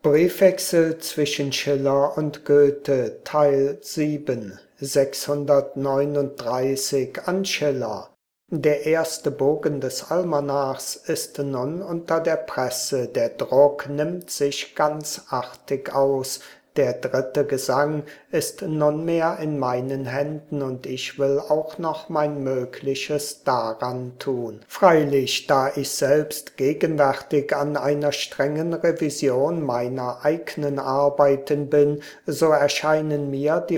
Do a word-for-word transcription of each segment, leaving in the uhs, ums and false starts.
Briefwechsel zwischen Schiller und Goethe, Teil sieben, sechshundertneununddreißig an Schiller. Der erste Bogen des Almanachs ist nun unter der Presse, der Druck nimmt sich ganz artig aus. Der dritte Gesang ist nunmehr in meinen Händen und ich will auch noch mein Mögliches daran tun. Freilich, da ich selbst gegenwärtig an einer strengen Revision meiner eigenen Arbeiten bin, so erscheinen mir die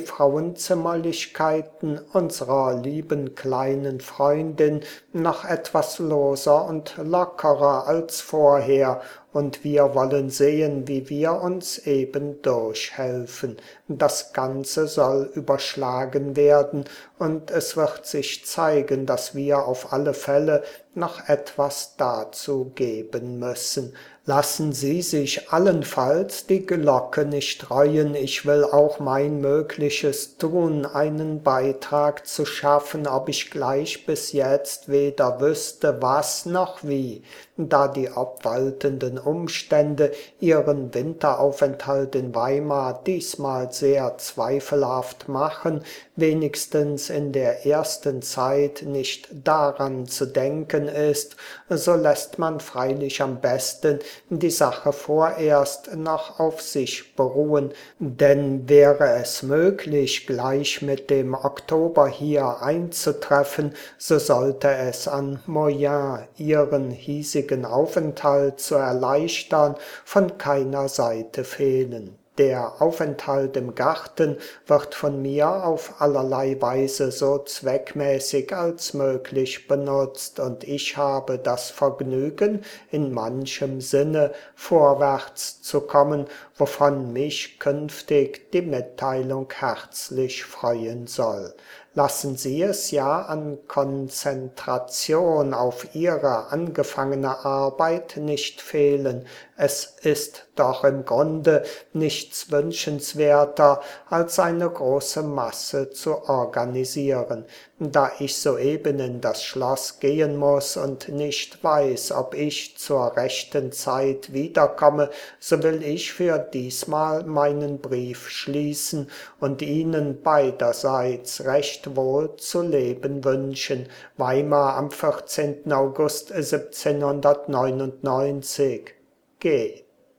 Frauenzimmerlichkeiten unserer lieben kleinen Freundin noch etwas loser und lockerer als vorher, und wir wollen sehen, wie wir uns eben durchhelfen. Das Ganze soll überschlagen werden, und es wird sich zeigen, dass wir auf alle Fälle noch etwas dazu geben müssen. Lassen Sie sich allenfalls die Glocke nicht reuen, ich will auch mein Mögliches tun, einen Beitrag zu schaffen, ob ich gleich bis jetzt weder wüsste, was noch wie, da die obwaltenden Umstände ihren Winteraufenthalt in Weimar diesmal sehr zweifelhaft machen, wenigstens in der ersten Zeit nicht daran zu denken ist, so lässt man freilich am besten die Sache vorerst noch auf sich beruhen, denn wäre es möglich, gleich mit dem Oktober hier einzutreffen, so sollte es an Moyen, ihren hiesigen Aufenthalt zu erleichtern, von keiner Seite fehlen. Der Aufenthalt im Garten wird von mir auf allerlei Weise so zweckmäßig als möglich benutzt, und ich habe das Vergnügen, in manchem Sinne vorwärts zu kommen, wovon mich künftig die Mitteilung herzlich freuen soll. Lassen Sie es ja an Konzentration auf Ihre angefangene Arbeit nicht fehlen. Es ist doch im Grunde nichts wünschenswerter, als eine große Masse zu organisieren. Da ich soeben in das Schloss gehen muss und nicht weiß, ob ich zur rechten Zeit wiederkomme, so will ich für diesmal meinen Brief schließen und Ihnen beiderseits recht wohl zu leben wünschen. Weimar am vierzehnten August siebzehnhundertneunundneunzig. G.